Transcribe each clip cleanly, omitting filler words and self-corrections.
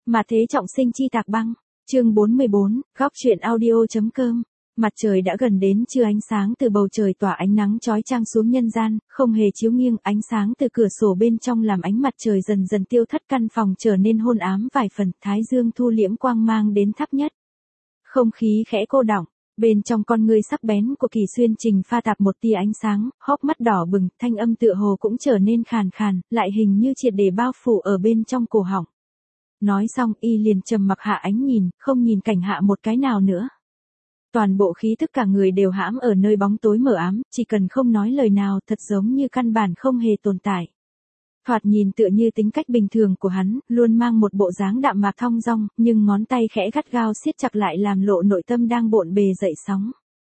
Mà thế trọng sinh chi tạc băng. Chương 44, góc truyện audio.com. Mặt trời đã gần đến trưa, ánh sáng từ bầu trời tỏa ánh nắng chói chang xuống nhân gian, không hề chiếu nghiêng, ánh sáng từ cửa sổ bên trong làm ánh mặt trời dần dần tiêu thất, căn phòng trở nên hôn ám vài phần, thái dương thu liễm quang mang đến thấp nhất. Không khí khẽ cô đọng, bên trong con ngươi sắc bén của Kỳ Xuyên Trình pha tạp một tia ánh sáng, hốc mắt đỏ bừng, thanh âm tựa hồ cũng trở nên khàn khàn, lại hình như triệt để bao phủ ở bên trong cổ họng. Nói xong y liền trầm mặc hạ ánh nhìn, không nhìn Cảnh Hạ một cái nào nữa. Toàn bộ khí tức cả người đều hãm ở nơi bóng tối mờ ám, chỉ cần không nói lời nào, thật giống như căn bản không hề tồn tại. Thoạt nhìn tựa như tính cách bình thường của hắn, luôn mang một bộ dáng đạm mạc thong dong, nhưng ngón tay khẽ gắt gao siết chặt lại làm lộ nội tâm đang bộn bề dậy sóng.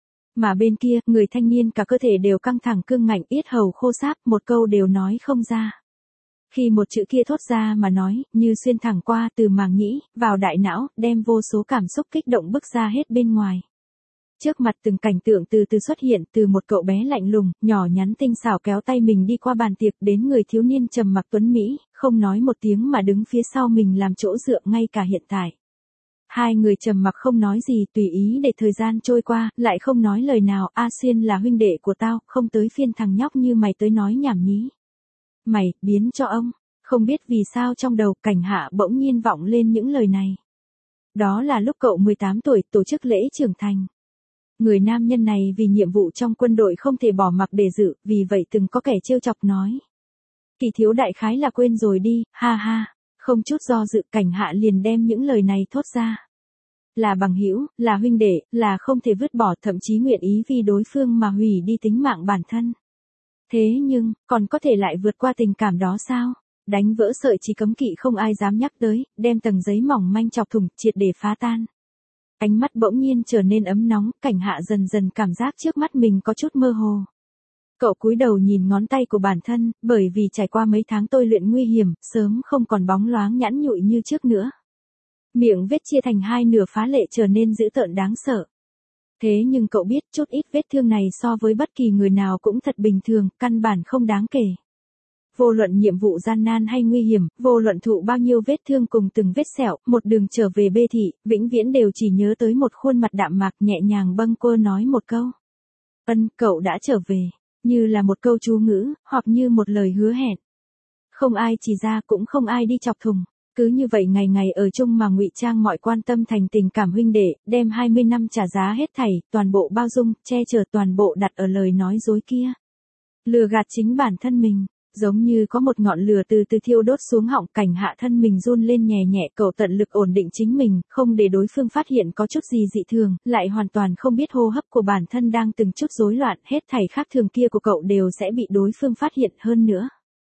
Mà bên kia, người thanh niên cả cơ thể đều căng thẳng cương ngạnh, yết hầu khô sáp, một câu đều nói không ra. Khi một chữ kia thốt ra mà nói, như xuyên thẳng qua từ màng nhĩ, vào đại não, đem vô số cảm xúc kích động bức ra hết bên ngoài. Trước mặt từng cảnh tượng từ từ xuất hiện, từ một cậu bé lạnh lùng, nhỏ nhắn tinh xảo kéo tay mình đi qua bàn tiệc, đến người thiếu niên trầm mặc tuấn Mỹ, không nói một tiếng mà đứng phía sau mình làm chỗ dựa ngay cả hiện tại. Hai người trầm mặc không nói gì, tùy ý để thời gian trôi qua, lại không nói lời nào. A Xuyên là huynh đệ của tao, không tới phiên thằng nhóc như mày tới nói nhảm nhí. Mày, biến cho ông. Không biết vì sao trong đầu Cảnh Hạ bỗng nhiên vọng lên những lời này. Đó là lúc cậu 18 tuổi tổ chức lễ trưởng thành. Người nam nhân này vì nhiệm vụ trong quân đội không thể bỏ mặc để dự, vì vậy từng có kẻ trêu chọc nói. Kỳ thiếu đại khái là quên rồi đi, ha ha. Không chút do dự, Cảnh Hạ liền đem những lời này thốt ra. Là bằng hữu, là huynh đệ, là không thể vứt bỏ, thậm chí nguyện ý vì đối phương mà hủy đi tính mạng bản thân. Thế nhưng, còn có thể lại vượt qua tình cảm đó sao? Đánh vỡ sợi chỉ cấm kỵ không ai dám nhắc tới, đem tầng giấy mỏng manh chọc thủng, triệt để phá tan. Ánh mắt bỗng nhiên trở nên ấm nóng, Cảnh Hạ dần dần cảm giác trước mắt mình có chút mơ hồ. Cậu cúi đầu nhìn ngón tay của bản thân, bởi vì trải qua mấy tháng tôi luyện nguy hiểm, sớm không còn bóng loáng nhẵn nhụi như trước nữa. Miệng vết chia thành hai nửa phá lệ trở nên dữ tợn đáng sợ. Thế nhưng cậu biết chút ít vết thương này so với bất kỳ người nào cũng thật bình thường, căn bản không đáng kể. Vô luận nhiệm vụ gian nan hay nguy hiểm, vô luận thụ bao nhiêu vết thương cùng từng vết sẹo, một đường trở về Bê Thị, vĩnh viễn đều chỉ nhớ tới một khuôn mặt đạm mạc nhẹ nhàng bâng quơ nói một câu. Ân, cậu đã trở về, như là một câu chú ngữ, hoặc như một lời hứa hẹn. Không ai chỉ ra cũng không ai đi chọc thùng. Cứ như vậy ngày ngày ở chung mà ngụy trang mọi quan tâm thành tình cảm huynh đệ, đem 20 năm trả giá hết thảy, toàn bộ bao dung, che chở, toàn bộ đặt ở lời nói dối kia. Lừa gạt chính bản thân mình, giống như có một ngọn lửa từ từ thiêu đốt xuống họng. Cảnh Hạ thân mình run lên nhẹ nhẹ, cậu tận lực ổn định chính mình, không để đối phương phát hiện có chút gì dị thường, lại hoàn toàn không biết hô hấp của bản thân đang từng chút rối loạn, hết thảy khác thường kia của cậu đều sẽ bị đối phương phát hiện hơn nữa.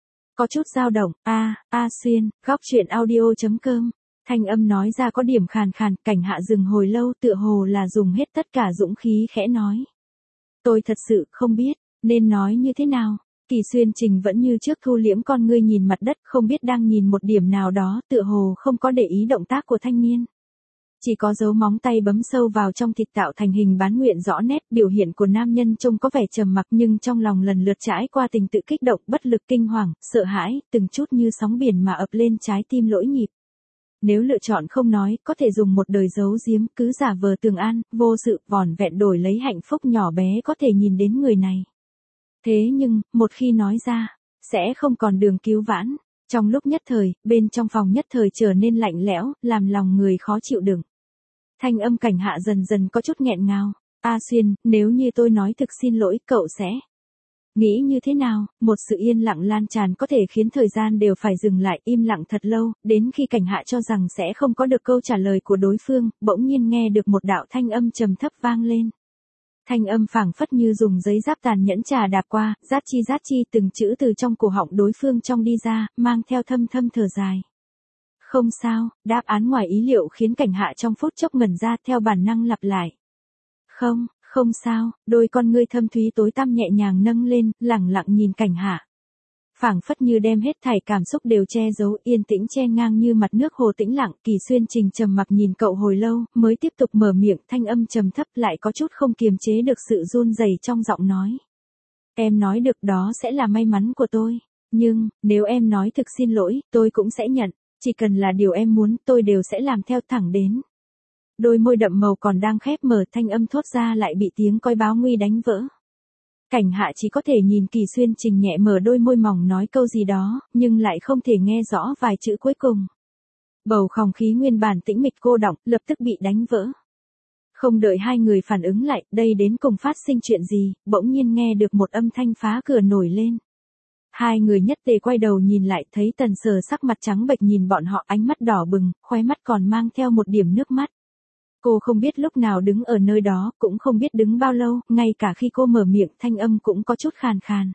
Có chút dao động, A Xuyên, góc truyện audio.com. Thanh âm nói ra có điểm khàn khàn, Cảnh Hạ dừng hồi lâu, tựa hồ là dùng hết tất cả dũng khí khẽ nói. Tôi thật sự không biết, nên nói như thế nào. Kỳ Xuyên Trình vẫn như trước thu liễm con ngươi nhìn mặt đất, không biết đang nhìn một điểm nào đó, tựa hồ không có để ý động tác của thanh niên. Chỉ có dấu móng tay bấm sâu vào trong thịt tạo thành hình bán nguyện rõ nét, biểu hiện của nam nhân trông có vẻ trầm mặc nhưng trong lòng lần lượt trải qua tình tự kích động, bất lực, kinh hoàng, sợ hãi, từng chút như sóng biển mà ập lên trái tim lỗi nhịp. Nếu lựa chọn không nói, có thể dùng một đời giấu giếm, cứ giả vờ tường an, vô sự, vỏn vẹn đổi lấy hạnh phúc nhỏ bé có thể nhìn đến người này. Thế nhưng, một khi nói ra, sẽ không còn đường cứu vãn. Trong lúc nhất thời, bên trong phòng nhất thời trở nên lạnh lẽo, làm lòng người khó chịu đựng. Thanh âm Cảnh Hạ dần dần có chút nghẹn ngào. A Xuyên, nếu như tôi nói thực xin lỗi, cậu sẽ nghĩ như thế nào? Một sự yên lặng lan tràn có thể khiến thời gian đều phải dừng lại, im lặng thật lâu, đến khi Cảnh Hạ cho rằng sẽ không có được câu trả lời của đối phương, bỗng nhiên nghe được một đạo thanh âm trầm thấp vang lên. Thanh âm phảng phất như dùng giấy giáp tàn nhẫn trà đạp qua, rát chi từng chữ từ trong cổ họng đối phương trong đi ra, mang theo thâm thâm thở dài. Không sao, đáp án ngoài ý liệu khiến Cảnh Hạ trong phút chốc ngẩn ra, theo bản năng lặp lại. Không sao, đôi con ngươi thâm thúy tối tăm nhẹ nhàng nâng lên, lẳng lặng nhìn Cảnh Hạ. Phảng phất như đem hết thảy cảm xúc đều che giấu, yên tĩnh che ngang như mặt nước hồ tĩnh lặng. Kỳ Xuyên Trình trầm mặc nhìn cậu hồi lâu, mới tiếp tục mở miệng, thanh âm trầm thấp lại có chút không kiềm chế được sự run rẩy trong giọng nói. Em nói được đó sẽ là may mắn của tôi, nhưng, nếu em nói thực xin lỗi, tôi cũng sẽ nhận. Chỉ cần là điều em muốn tôi đều sẽ làm theo thẳng đến. Đôi môi đậm màu còn đang khép mở, thanh âm thốt ra lại bị tiếng còi báo nguy đánh vỡ. Cảnh Hạ chỉ có thể nhìn Kỳ Xuyên Trình nhẹ mở đôi môi mỏng nói câu gì đó, nhưng lại không thể nghe rõ vài chữ cuối cùng. Bầu không khí nguyên bản tĩnh mịch cô đọng, lập tức bị đánh vỡ. Không đợi hai người phản ứng lại, đây đến cùng phát sinh chuyện gì, bỗng nhiên nghe được một âm thanh phá cửa nổi lên. Hai người nhất tề quay đầu nhìn lại, thấy Tần Sở sắc mặt trắng bệch nhìn bọn họ, ánh mắt đỏ bừng, khóe mắt còn mang theo một điểm nước mắt. Cô không biết lúc nào đứng ở nơi đó, cũng không biết đứng bao lâu, ngay cả khi cô mở miệng thanh âm cũng có chút khàn khàn.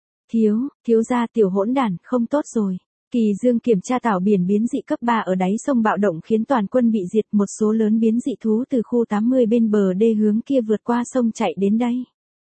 Thiếu gia tiểu hỗn đản, không tốt rồi. Kỳ Dương kiểm tra tảo biển biến dị cấp 3 ở đáy sông bạo động khiến toàn quân bị diệt, một số lớn biến dị thú từ khu 80 bên bờ đê hướng kia vượt qua sông chạy đến đây.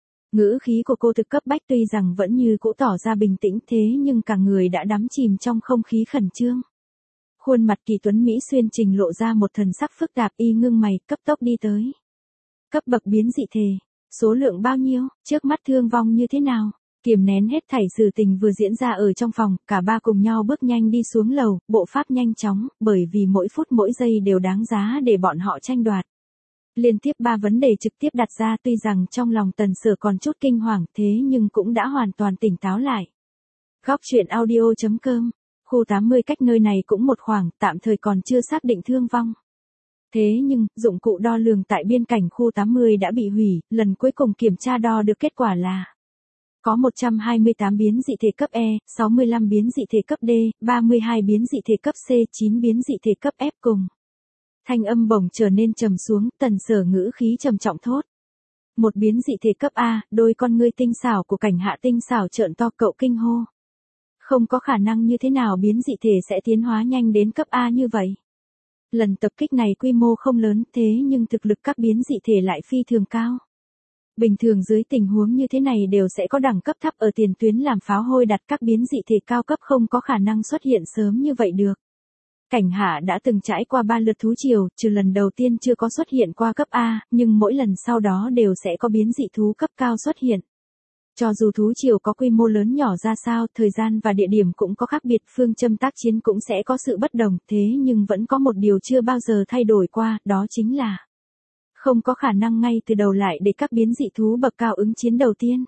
Ngữ khí của cô thực cấp bách, tuy rằng vẫn như cũ tỏ ra bình tĩnh thế nhưng cả người đã đắm chìm trong không khí khẩn trương. Khuôn mặt Kỳ Tuấn Mỹ Xuyên Trình lộ ra một thần sắc phức tạp, y ngưng mày, cấp tốc đi tới. Cấp bậc biến dị thể, số lượng bao nhiêu, trước mắt thương vong như thế nào? Kiềm nén hết thảy sự tình vừa diễn ra ở trong phòng, cả ba cùng nhau bước nhanh đi xuống lầu, bộ pháp nhanh chóng, bởi vì mỗi phút mỗi giây đều đáng giá để bọn họ tranh đoạt. Liên tiếp 3 vấn đề trực tiếp đặt ra, tuy rằng trong lòng Tần Sở còn chút kinh hoàng thế nhưng cũng đã hoàn toàn tỉnh táo lại. Góc truyện audio.com, khu 80 cách nơi này cũng một khoảng, tạm thời còn chưa xác định thương vong. Thế nhưng, dụng cụ đo lường tại biên cảnh khu 80 đã bị hủy, lần cuối cùng kiểm tra đo được kết quả là có 128 biến dị thể cấp E, 65 biến dị thể cấp D, 32 biến dị thể cấp C, 9 biến dị thể cấp F cùng. Thanh âm bổng trở nên trầm xuống, Tần Sở ngữ khí trầm trọng thốt. Một biến dị thể cấp A, đôi con ngươi tinh xảo của Cảnh Hạ tinh xảo trợn to, cậu kinh hô. Không có khả năng, như thế nào biến dị thể sẽ tiến hóa nhanh đến cấp A như vậy? Lần tập kích này quy mô không lớn thế nhưng thực lực các biến dị thể lại phi thường cao. Bình thường dưới tình huống như thế này đều sẽ có đẳng cấp thấp ở tiền tuyến làm pháo hôi, đặt các biến dị thể cao cấp không có khả năng xuất hiện sớm như vậy được. Cảnh Hạ đã từng trải qua 3 lượt thú triều, trừ lần đầu tiên chưa có xuất hiện qua cấp A, nhưng mỗi lần sau đó đều sẽ có biến dị thú cấp cao xuất hiện. Cho dù thú triều có quy mô lớn nhỏ ra sao, thời gian và địa điểm cũng có khác biệt, phương châm tác chiến cũng sẽ có sự bất đồng, thế nhưng vẫn có một điều chưa bao giờ thay đổi qua, đó chính là không có khả năng ngay từ đầu lại để các biến dị thú bậc cao ứng chiến đầu tiên.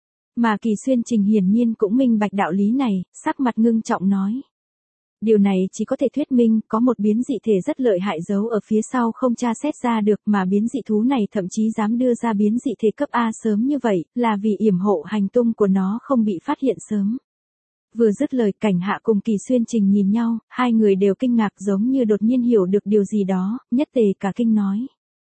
Mà Kỳ Xuyên Trình hiển nhiên cũng minh bạch đạo lý này, sắc mặt ngưng trọng nói. Điều này chỉ có thể thuyết minh có một biến dị thể rất lợi hại giấu ở phía sau không tra xét ra được, mà biến dị thú này thậm chí dám đưa ra biến dị thể cấp A sớm như vậy, là vì yểm hộ hành tung của nó không bị phát hiện sớm. Vừa dứt lời, Cảnh Hạ cùng Kỳ Xuyên Trình nhìn nhau, hai người đều kinh ngạc giống như đột nhiên hiểu được điều gì đó, nhất tề cả kinh nói.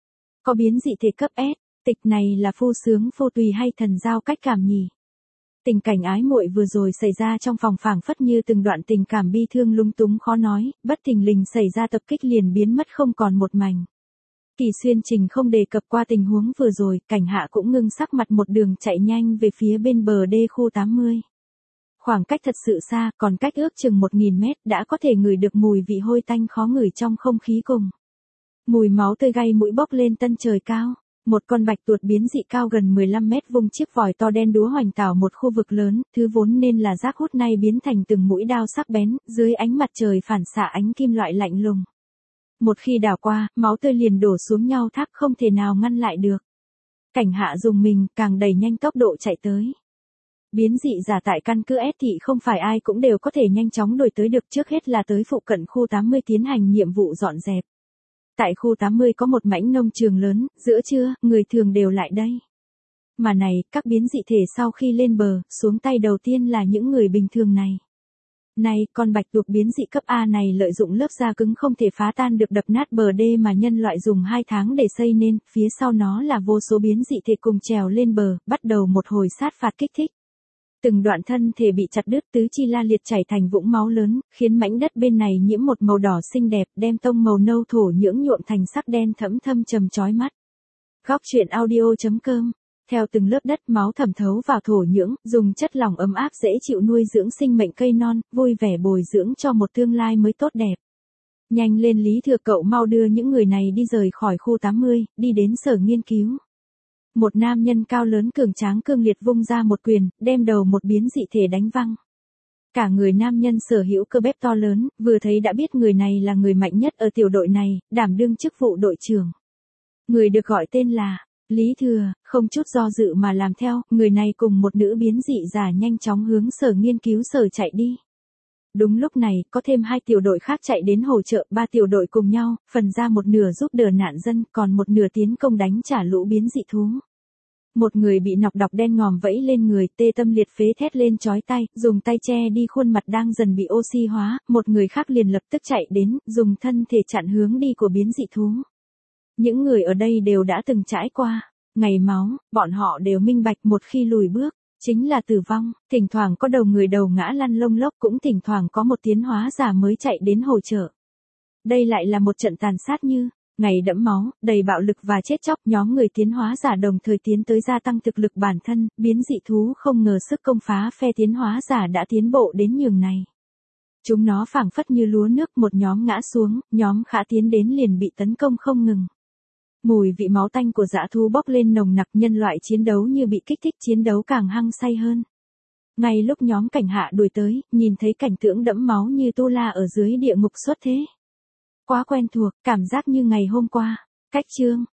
Có biến dị thể cấp S, tịch này là phu sướng phu tùy hay thần giao cách cảm nhỉ? Tình cảnh ái muội vừa rồi xảy ra trong phòng phảng phất như từng đoạn tình cảm bi thương lung túng khó nói, bất thình lình xảy ra tập kích liền biến mất không còn một mảnh. Kỳ Xuyên Trình không đề cập qua tình huống vừa rồi, Cảnh Hạ cũng ngưng sắc mặt một đường chạy nhanh về phía bên bờ đê khu 80. Khoảng cách thật sự xa, còn cách ước chừng 1000 mét đã có thể ngửi được mùi vị hôi tanh khó ngửi trong không khí cùng. Mùi máu tươi gây mũi bốc lên tân trời cao. Một con bạch tuộc biến dị cao gần 15 mét vung chiếc vòi to đen đúa hoành tảo một khu vực lớn, thứ vốn nên là rác hút nay biến thành từng mũi đao sắc bén, dưới ánh mặt trời phản xạ ánh kim loại lạnh lùng. Một khi đảo qua, máu tươi liền đổ xuống nhau thác không thể nào ngăn lại được. Cảnh Hạ dùng mình, càng đẩy nhanh tốc độ chạy tới. Biến dị giả tại căn cứ S thị không phải ai cũng đều có thể nhanh chóng đuổi tới được, trước hết là tới phụ cận khu 80 tiến hành nhiệm vụ dọn dẹp. Tại khu 80 có một mảnh nông trường lớn, giữa trưa, người thường đều lại đây. Mà này, các biến dị thể sau khi lên bờ, xuống tay đầu tiên là những người bình thường này. Này, con bạch tuộc biến dị cấp A này lợi dụng lớp da cứng không thể phá tan được đập nát bờ đê mà nhân loại dùng 2 tháng để xây nên, phía sau nó là vô số biến dị thể cùng trèo lên bờ, bắt đầu một hồi sát phạt kích thích. Từng đoạn thân thể bị chặt đứt, tứ chi la liệt chảy thành vũng máu lớn, khiến mảnh đất bên này nhiễm một màu đỏ xinh đẹp, đem tông màu nâu thổ nhưỡng nhuộm thành sắc đen thẫm thâm trầm chói mắt. Góc truyện audio.com. Theo từng lớp đất máu thẩm thấu vào thổ nhưỡng, dùng chất lỏng ấm áp dễ chịu nuôi dưỡng sinh mệnh cây non, vui vẻ bồi dưỡng cho một tương lai mới tốt đẹp. Nhanh lên Lý Thừa, cậu mau đưa những người này đi rời khỏi khu 80, đi đến sở nghiên cứu. Một nam nhân cao lớn cường tráng cương liệt vung ra một quyền, đem đầu một biến dị thể đánh văng. Cả người nam nhân sở hữu cơ bắp to lớn, vừa thấy đã biết người này là người mạnh nhất ở tiểu đội này, đảm đương chức vụ đội trưởng. Người được gọi tên là Lý Thừa, không chút do dự mà làm theo, người này cùng một nữ biến dị giả nhanh chóng hướng sở nghiên cứu sở chạy đi. Đúng lúc này, có thêm 2 tiểu đội khác chạy đến hỗ trợ, 3 tiểu đội cùng nhau, phần ra một nửa giúp đỡ nạn dân, còn một nửa tiến công đánh trả lũ biến dị thú. Một người bị nọc độc đen ngòm vẫy lên người, tê tâm liệt phế thét lên chói tai, dùng tay che đi khuôn mặt đang dần bị oxy hóa, một người khác liền lập tức chạy đến, dùng thân thể chặn hướng đi của biến dị thú. Những người ở đây đều đã từng trải qua ngày máu, bọn họ đều minh bạch một khi lùi bước, chính là tử vong, thỉnh thoảng có đầu người đầu ngã lăn lông lốc, cũng thỉnh thoảng có một tiến hóa giả mới chạy đến hỗ trợ. Đây lại là một trận tàn sát như ngày đẫm máu, đầy bạo lực và chết chóc, nhóm người tiến hóa giả đồng thời tiến tới gia tăng thực lực bản thân, biến dị thú không ngờ sức công phá phe tiến hóa giả đã tiến bộ đến nhường này. Chúng nó phảng phất như lúa nước, một nhóm ngã xuống, nhóm khả tiến đến liền bị tấn công không ngừng. Mùi vị máu tanh của dã thú bốc lên nồng nặc, nhân loại chiến đấu như bị kích thích, chiến đấu càng hăng say hơn. Ngay lúc nhóm cảnh hạ đuổi tới, nhìn thấy cảnh tượng đẫm máu như tu la ở dưới địa ngục xuất thế. Quá quen thuộc, cảm giác như ngày hôm qua. Cách chương,